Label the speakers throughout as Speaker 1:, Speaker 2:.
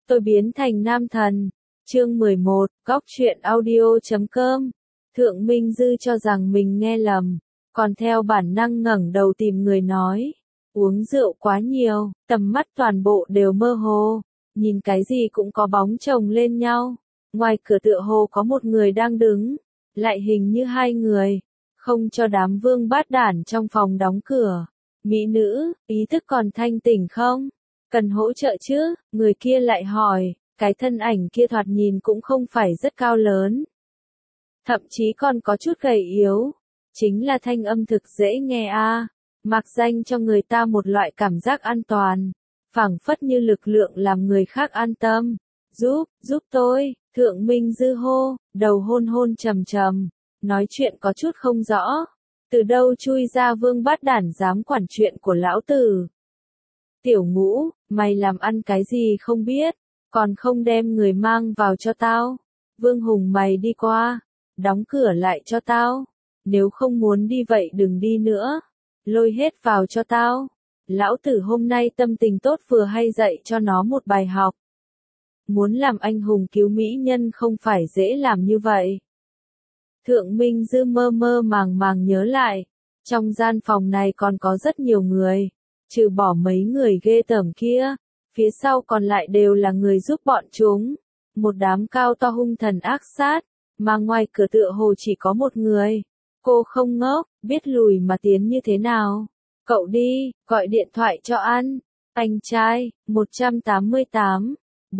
Speaker 1: Tôi biến thành nam thần. Chương 11, góc truyện audio.com. Thượng Minh Dư cho rằng mình nghe lầm, còn theo bản năng ngẩng đầu tìm người nói. Uống rượu quá nhiều, tầm mắt toàn bộ đều mơ hồ, nhìn cái gì cũng có bóng chồng lên nhau. Ngoài cửa tựa hồ có một người đang đứng, lại hình như hai người, không cho đám vương bát đản trong phòng đóng cửa. Mỹ nữ, ý thức còn thanh tỉnh không? Cần hỗ trợ chứ? Người kia lại hỏi, cái thân ảnh kia thoạt nhìn cũng không phải rất cao lớn. Thậm chí còn có chút gầy yếu. Chính là thanh âm thực dễ nghe a, mặc danh cho người ta một loại cảm giác an toàn, phảng phất như lực lượng làm người khác an tâm. Giúp tôi, Thượng Minh Dư hô, đầu hôn hôn trầm trầm, nói chuyện có chút không rõ. Từ đâu chui ra vương bát đản dám quản chuyện của lão tử? Tiểu Ngũ, mày làm ăn cái gì không biết, còn không đem người mang vào cho tao. Vương Hùng mày đi qua, đóng cửa lại cho tao. Nếu không muốn đi vậy đừng đi nữa. Lôi hết vào cho tao. Lão tử hôm nay tâm tình tốt vừa hay dạy cho nó một bài học. Muốn làm anh hùng cứu mỹ nhân không phải dễ làm như vậy. Thượng Minh Dư mơ mơ màng màng nhớ lại. Trong gian phòng này còn có rất nhiều người. Trừ bỏ mấy người ghê tởm kia, phía sau còn lại đều là người giúp bọn chúng. Một đám cao to hung thần ác sát, mà ngoài cửa tựa hồ chỉ có một người. Cô không ngốc, biết lùi mà tiến như thế nào. Cậu đi, gọi điện thoại cho ăn. Anh trai, 188,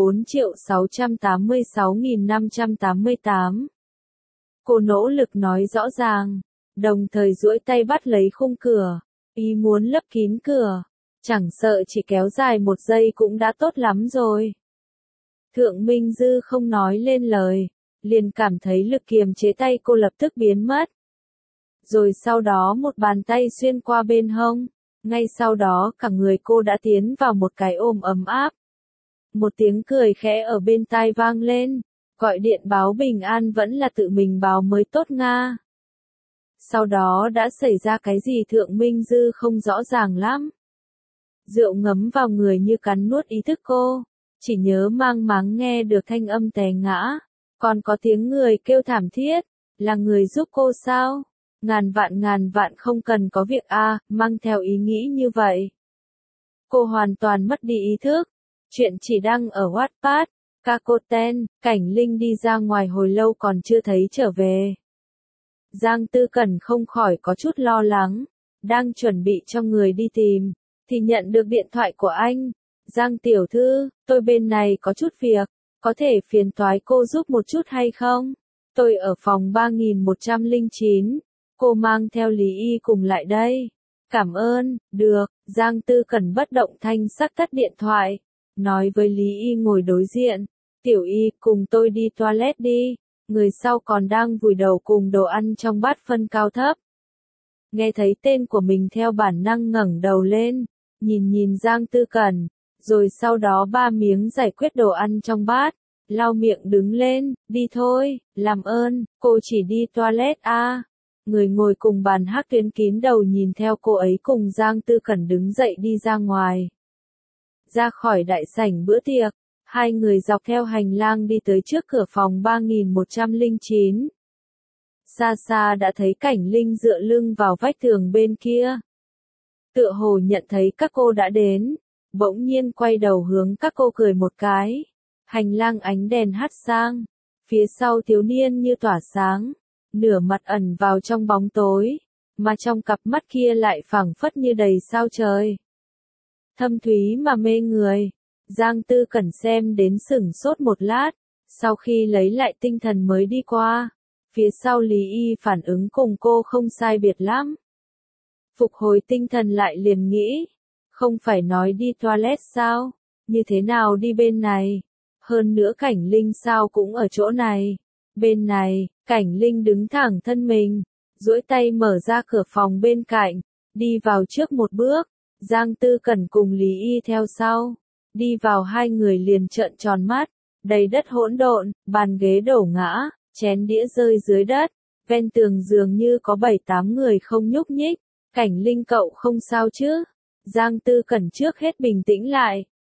Speaker 1: 4.686.588. Cô nỗ lực nói rõ ràng, đồng thời duỗi tay bắt lấy khung cửa, ý muốn lấp kín cửa. Chẳng sợ chỉ kéo dài 1 giây cũng đã tốt lắm rồi. Thượng Minh Dư không nói lên lời, liền cảm thấy lực kiềm chế tay cô lập tức biến mất. Rồi sau đó một bàn tay xuyên qua bên hông, ngay sau đó cả người cô đã tiến vào một cái ôm ấm áp. Một tiếng cười khẽ ở bên tai vang lên, gọi điện báo bình an vẫn là tự mình báo mới tốt nga. Sau đó đã xảy ra cái gì Thượng Minh Dư không rõ ràng lắm. Rượu ngấm vào người như cắn nuốt ý thức cô, chỉ nhớ mang máng nghe được thanh âm té ngã, còn có tiếng người kêu thảm thiết, là người giúp cô sao? Ngàn vạn không cần có việc mang theo ý nghĩ như vậy. Cô hoàn toàn mất đi ý thức, chuyện chỉ đăng ở Wattpad, Kakuten, Cảnh Linh đi ra ngoài hồi lâu còn chưa thấy trở về. Giang Tư Cẩn không khỏi có chút lo lắng, đang chuẩn bị cho người đi tìm, thì nhận được điện thoại của anh. Giang tiểu thư, tôi bên này có chút việc, có thể phiền toái cô giúp một chút hay không? Tôi ở phòng 3109, cô mang theo Lý Y cùng lại đây. Cảm ơn, được. Giang Tư Cẩn bất động thanh sắc tắt điện thoại, nói với Lý Y ngồi đối diện. Tiểu Y, cùng tôi đi toilet đi. Người sau còn đang vùi đầu cùng đồ ăn trong bát phân cao thấp. Nghe thấy tên của mình theo bản năng ngẩng đầu lên, nhìn Giang Tư Cẩn, rồi sau đó 3 miếng giải quyết đồ ăn trong bát, lau miệng đứng lên, đi thôi, làm ơn, cô chỉ đi toilet Người ngồi cùng bàn Hắc Tuyến kín đầu nhìn theo cô ấy cùng Giang Tư Cẩn đứng dậy đi ra ngoài. Ra khỏi đại sảnh bữa tiệc, hai người dọc theo hành lang đi tới trước cửa phòng 3109. Xa xa đã thấy Cảnh Linh dựa lưng vào vách tường bên kia. Tựa hồ nhận thấy các cô đã đến, bỗng nhiên quay đầu hướng các cô cười một cái. Hành lang ánh đèn hắt sang, phía sau thiếu niên như tỏa sáng, nửa mặt ẩn vào trong bóng tối, mà trong cặp mắt kia lại phảng phất như đầy sao trời. Thâm thúy mà mê người. Giang Tư Cẩn xem đến sửng sốt một lát, sau khi lấy lại tinh thần mới đi qua. Phía sau Lý Y phản ứng cùng cô không sai biệt lắm. Phục hồi tinh thần lại liền nghĩ, không phải nói đi toilet sao, như thế nào đi bên này, hơn nữa Cảnh Linh sao cũng ở chỗ này. Bên này, Cảnh Linh đứng thẳng thân mình, duỗi tay mở ra cửa phòng bên cạnh, đi vào trước một bước, Giang Tư Cẩn cùng Lý Y theo sau. Đi vào hai người liền trợn tròn mắt, đầy đất hỗn độn, bàn ghế đổ ngã, chén đĩa rơi dưới đất, ven tường dường như có 7-8 người không nhúc nhích. Cảnh Linh cậu không sao chứ? Giang Tư Cẩn trước hết bình tĩnh lại,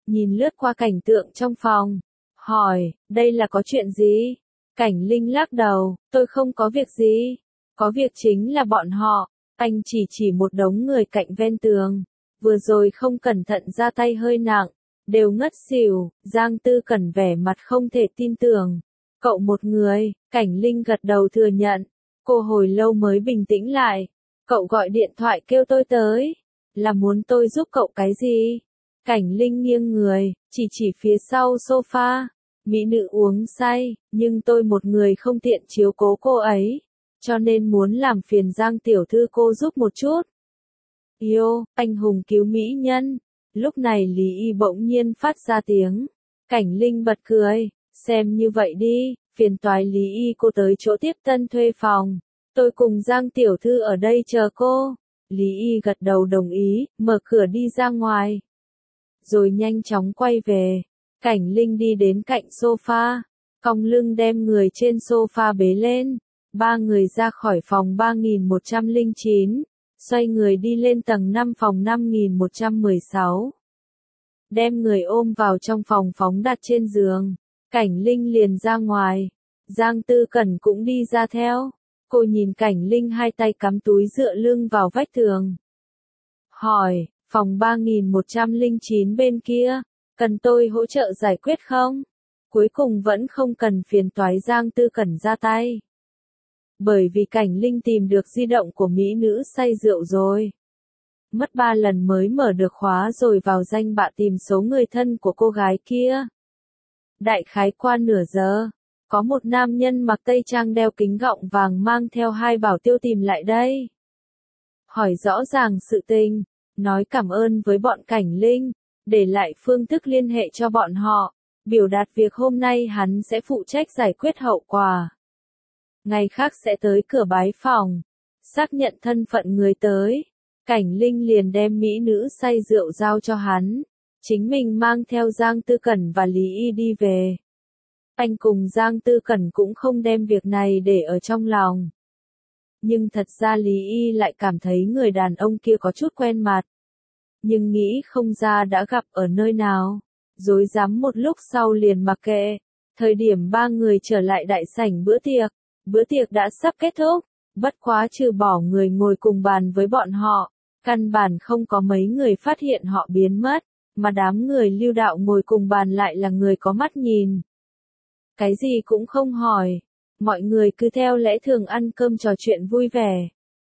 Speaker 1: nhìn lướt qua cảnh tượng trong phòng, hỏi, đây là có chuyện gì? Cảnh Linh lắc đầu, tôi không có việc gì. Có việc chính là bọn họ. Anh chỉ một đống người cạnh ven tường. Vừa rồi không cẩn thận ra tay hơi nặng, đều ngất xỉu. Giang Tư Cẩn vẻ mặt không thể tin tưởng. Cậu một người, Cảnh Linh gật đầu thừa nhận. Cô hồi lâu mới bình tĩnh lại. Cậu gọi điện thoại kêu tôi tới. Là muốn tôi giúp cậu cái gì? Cảnh Linh nghiêng người, chỉ phía sau sofa. Mỹ nữ uống say, nhưng tôi một người không tiện chiếu cố cô ấy. Cho nên muốn làm phiền Giang tiểu thư cô giúp một chút. Yêu, anh hùng cứu mỹ nhân. Lúc này Lý Y bỗng nhiên phát ra tiếng. Cảnh Linh bật cười, xem như vậy đi, phiền toái Lý Y cô tới chỗ tiếp tân thuê phòng. Tôi cùng Giang tiểu thư ở đây chờ cô. Lý Y gật đầu đồng ý, mở cửa đi ra ngoài. Rồi nhanh chóng quay về. Cảnh Linh đi đến cạnh sofa, cong lưng đem người trên sofa bế lên. Ba người ra khỏi phòng 3109, xoay người đi lên tầng 5 phòng 5116. Đem người ôm vào trong phòng phóng đặt trên giường. Cảnh Linh liền ra ngoài. Giang Tư Cẩn cũng đi ra theo. Cô nhìn Cảnh Linh hai tay cắm túi dựa lưng vào vách tường. Hỏi, phòng 3109 bên kia, cần tôi hỗ trợ giải quyết không? Cuối cùng vẫn không cần phiền toái Giang Tư Cẩn ra tay. Bởi vì Cảnh Linh tìm được di động của mỹ nữ say rượu rồi. Mất 3 lần mới mở được khóa rồi vào danh bạ tìm số người thân của cô gái kia. Đại khái qua nửa giờ, có một nam nhân mặc tây trang đeo kính gọng vàng mang theo hai bảo tiêu tìm lại đây. Hỏi rõ ràng sự tình, nói cảm ơn với bọn Cảnh Linh, để lại phương thức liên hệ cho bọn họ, biểu đạt việc hôm nay hắn sẽ phụ trách giải quyết hậu quả. Ngày khác sẽ tới cửa bái phòng, xác nhận thân phận người tới. Cảnh Linh liền đem mỹ nữ say rượu giao cho hắn, chính mình mang theo Giang Tư Cẩn và Lý Y đi về. Anh cùng Giang Tư Cẩn cũng không đem việc này để ở trong lòng. Nhưng thật ra Lý Y lại cảm thấy người đàn ông kia có chút quen mặt. Nhưng nghĩ không ra đã gặp ở nơi nào. Rối rắm một lúc sau liền mặc kệ. Thời điểm ba người trở lại đại sảnh bữa tiệc đã sắp kết thúc. Bất quá trừ bỏ người ngồi cùng bàn với bọn họ, căn bản không có mấy người phát hiện họ biến mất, mà đám người Lưu Đạo ngồi cùng bàn lại là người có mắt nhìn. Cái gì cũng không hỏi, mọi người cứ theo lẽ thường ăn cơm trò chuyện vui vẻ.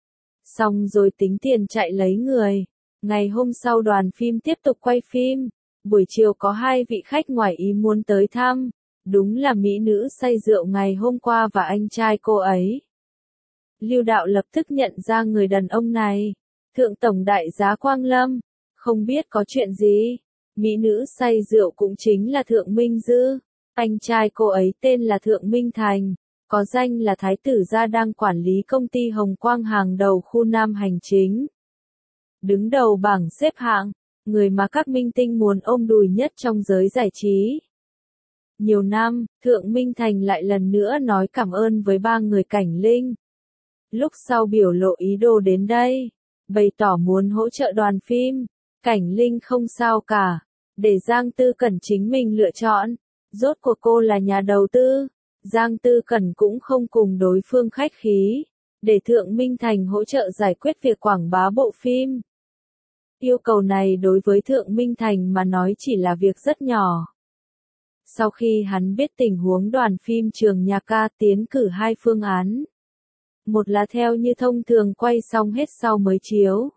Speaker 1: Xong rồi tính tiền chạy lấy người. Ngày hôm sau đoàn phim tiếp tục quay phim. Buổi chiều có hai vị khách ngoài ý muốn tới thăm. Đúng là mỹ nữ say rượu ngày hôm qua và anh trai cô ấy. Lưu Đạo lập tức nhận ra người đàn ông này. Thượng tổng đại giá Quang Lâm. Không biết có chuyện gì. Mỹ nữ say rượu cũng chính là Thượng Minh Dư. Anh trai cô ấy tên là Thượng Minh Thành. Có danh là Thái tử gia đang quản lý công ty Hồng Quang hàng đầu khu Nam hành chính. Đứng đầu bảng xếp hạng, người mà các minh tinh muốn ôm đùi nhất trong giới giải trí. Nhiều năm, Thượng Minh Thành lại lần nữa nói cảm ơn với ba người Cảnh Linh. Lúc sau biểu lộ ý đồ đến đây, bày tỏ muốn hỗ trợ đoàn phim. Cảnh Linh không sao cả, để Giang Tư Cẩn chính mình lựa chọn. Rốt cuộc cô là nhà đầu tư. Giang Tư Cẩn cũng không cùng đối phương khách khí, để Thượng Minh Thành hỗ trợ giải quyết việc quảng bá bộ phim. Yêu cầu này đối với Thượng Minh Thành mà nói chỉ là việc rất nhỏ. Sau khi hắn biết tình huống đoàn phim Trường Nhạc Ca tiến cử hai phương án. Một là theo như thông thường quay xong hết sau mới chiếu.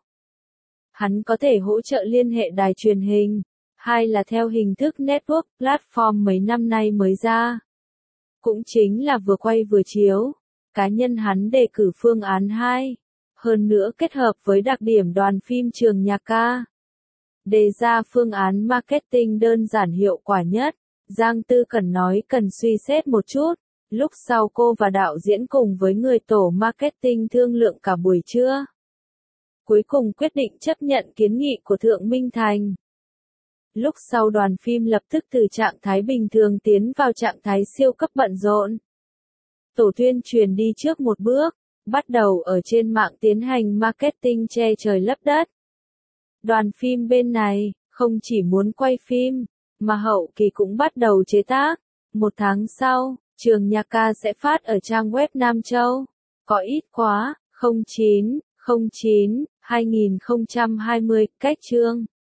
Speaker 1: Hắn có thể hỗ trợ liên hệ đài truyền hình. Hai là theo hình thức network platform mấy năm nay mới ra. Cũng chính là vừa quay vừa chiếu. Cá nhân hắn đề cử phương án 2. Hơn nữa kết hợp với đặc điểm đoàn phim Trường Nhạc Ca. Đề ra phương án marketing đơn giản hiệu quả nhất. Giang Tư Cẩn nói cần suy xét một chút. Lúc sau cô và đạo diễn cùng với người tổ marketing thương lượng cả buổi trưa. Cuối cùng quyết định chấp nhận kiến nghị của Thượng Minh Thành. Lúc sau đoàn phim lập tức từ trạng thái bình thường tiến vào trạng thái siêu cấp bận rộn. Tổ tuyên truyền đi trước một bước, bắt đầu ở trên mạng tiến hành marketing che trời lấp đất. Đoàn phim bên này, Không chỉ muốn quay phim, mà hậu kỳ cũng bắt đầu chế tác. 1 tháng sau, Trường Nhạc ca sẽ phát ở trang web Nam Châu. Có ít quá, 09/09/2020, cách chương.